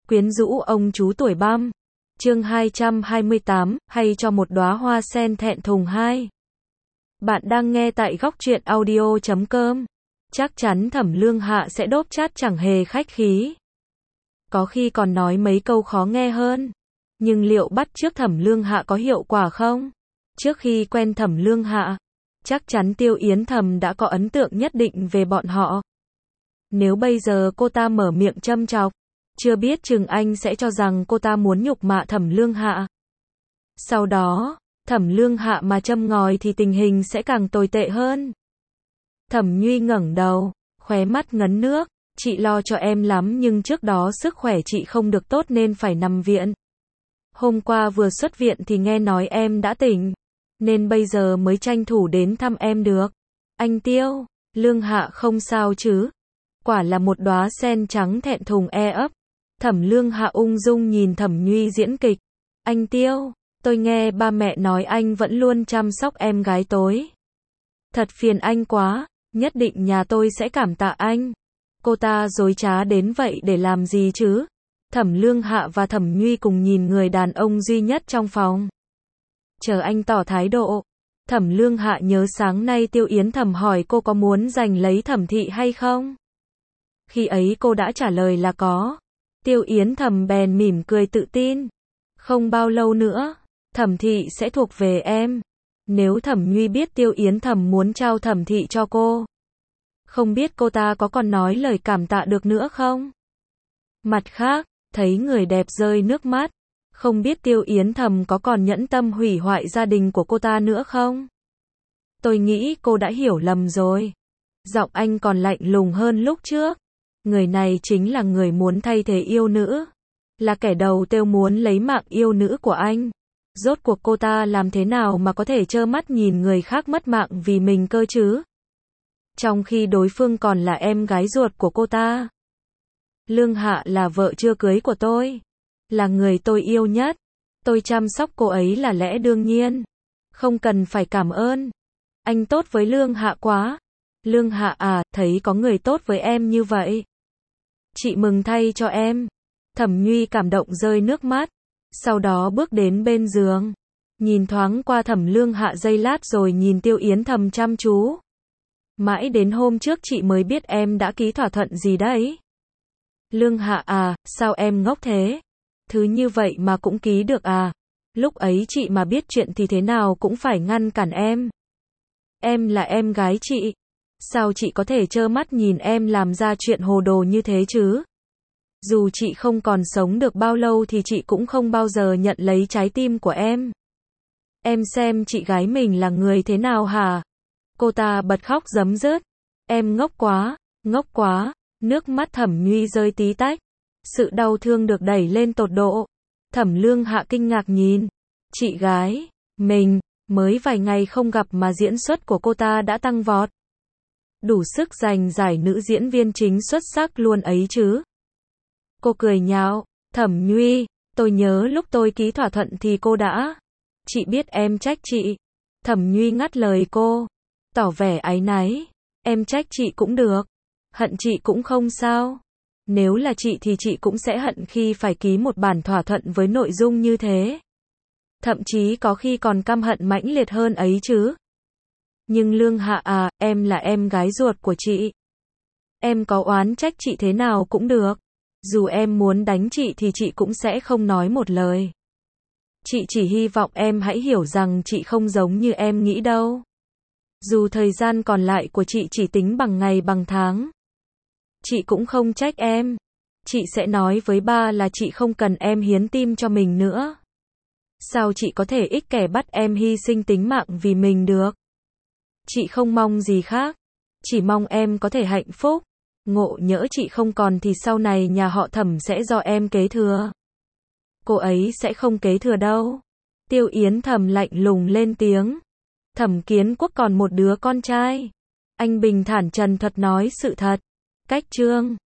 Quyến rũ ông chú tuổi băm. Chương 228, hay cho một đóa hoa sen thẹn thùng 2. Bạn đang nghe tại góc truyện audio.com. Chắc chắn Thẩm Lương Hạ sẽ đốp chát chẳng hề khách khí. Có khi còn nói mấy câu khó nghe hơn. Nhưng liệu bắt chước Thẩm Lương Hạ có hiệu quả không? Trước khi quen Thẩm Lương Hạ, chắc chắn Tiêu Yến Thầm đã có ấn tượng nhất định về bọn họ. Nếu bây giờ cô ta mở miệng châm chọc, chưa biết chừng anh sẽ cho rằng cô ta muốn nhục mạ Thẩm Lương Hạ. Sau đó, Thẩm Lương Hạ mà châm ngòi thì tình hình sẽ càng tồi tệ hơn. Thẩm Nhuy ngẩng đầu, khóe mắt ngấn nước. Chị lo cho em lắm nhưng trước đó sức khỏe chị không được tốt nên phải nằm viện. Hôm qua vừa xuất viện thì nghe nói em đã tỉnh, nên bây giờ mới tranh thủ đến thăm em được. Anh Tiêu, Lương Hạ không sao chứ? Quả là một đóa sen trắng thẹn thùng e ấp. Thẩm Lương Hạ ung dung nhìn Thẩm Nhuy diễn kịch. Anh Tiêu, tôi nghe ba mẹ nói anh vẫn luôn chăm sóc em gái tối. Thật phiền anh quá, nhất định nhà tôi sẽ cảm tạ anh. Cô ta dối trá đến vậy để làm gì chứ? Thẩm Lương Hạ và Thẩm Nhuy cùng nhìn người đàn ông duy nhất trong phòng. Chờ anh tỏ thái độ. Thẩm Lương Hạ nhớ sáng nay Tiêu Yến Thầm hỏi cô có muốn giành lấy Thẩm Thị hay không? Khi ấy cô đã trả lời là có. Tiêu Yến Thầm bèn mỉm cười tự tin. Không bao lâu nữa, Thẩm Thị sẽ thuộc về em. Nếu Thẩm Nhuy biết Tiêu Yến Thầm muốn trao Thẩm Thị cho cô, không biết cô ta có còn nói lời cảm tạ được nữa không? Mặt khác, thấy người đẹp rơi nước mắt, không biết Tiêu Yến Thầm có còn nhẫn tâm hủy hoại gia đình của cô ta nữa không? Tôi nghĩ cô đã hiểu lầm rồi. Giọng anh còn lạnh lùng hơn lúc trước. Người này chính là người muốn thay thế yêu nữ. Là kẻ đầu tiêu muốn lấy mạng yêu nữ của anh. Rốt cuộc cô ta làm thế nào mà có thể trơ mắt nhìn người khác mất mạng vì mình cơ chứ? Trong khi đối phương còn là em gái ruột của cô ta. Lương Hạ là vợ chưa cưới của tôi. Là người tôi yêu nhất. Tôi chăm sóc cô ấy là lẽ đương nhiên. Không cần phải cảm ơn. Anh tốt với Lương Hạ quá. Lương Hạ à, thấy có người tốt với em như vậy. Chị mừng thay cho em. Thẩm Nhuy cảm động rơi nước mắt. Sau đó bước đến bên giường. Nhìn thoáng qua Thẩm Lương Hạ giây lát rồi nhìn Tiêu Yến Thầm chăm chú. Mãi đến hôm trước chị mới biết em đã ký thỏa thuận gì đấy. Lương Hạ à, sao em ngốc thế? Thứ như vậy mà cũng ký được à? Lúc ấy chị mà biết chuyện thì thế nào cũng phải ngăn cản em. Em là em gái chị. Sao chị có thể trơ mắt nhìn em làm ra chuyện hồ đồ như thế chứ? Dù chị không còn sống được bao lâu thì chị cũng không bao giờ nhận lấy trái tim của em. Em xem chị gái mình là người thế nào hả? Cô ta bật khóc rấm rớt. Em ngốc quá, ngốc quá. Nước mắt Thẩm Nhuy rơi tí tách. Sự đau thương được đẩy lên tột độ. Thẩm Lương Hạ kinh ngạc nhìn. Chị gái, mình, mới vài ngày không gặp mà diễn xuất của cô ta đã tăng vọt. Đủ sức giành giải nữ diễn viên chính xuất sắc luôn ấy chứ. Cô cười nhạo. Thẩm Nhuy, tôi nhớ lúc tôi ký thỏa thuận thì cô đã. Chị biết em trách chị. Thẩm Nhuy ngắt lời cô. Tỏ vẻ áy náy. Em trách chị cũng được. Hận chị cũng không sao. Nếu là chị thì chị cũng sẽ hận khi phải ký một bản thỏa thuận với nội dung như thế. Thậm chí có khi còn căm hận mãnh liệt hơn ấy chứ. Nhưng Lương Hạ à, em là em gái ruột của chị. Em có oán trách chị thế nào cũng được. Dù em muốn đánh chị thì chị cũng sẽ không nói một lời. Chị chỉ hy vọng em hãy hiểu rằng chị không giống như em nghĩ đâu. Dù thời gian còn lại của chị chỉ tính bằng ngày bằng tháng. Chị cũng không trách em. Chị sẽ nói với ba là chị không cần em hiến tim cho mình nữa. Sao chị có thể ích kẻ bắt em hy sinh tính mạng vì mình được? Chị không mong gì khác. Chỉ mong em có thể hạnh phúc. Ngộ nhỡ chị không còn thì sau này nhà họ Thẩm sẽ do em kế thừa. Cô ấy sẽ không kế thừa đâu. Tiêu Yến Thầm lạnh lùng lên tiếng. Thẩm Kiến Quốc còn một đứa con trai. Anh bình thản trần thuật nói sự thật. Cách chương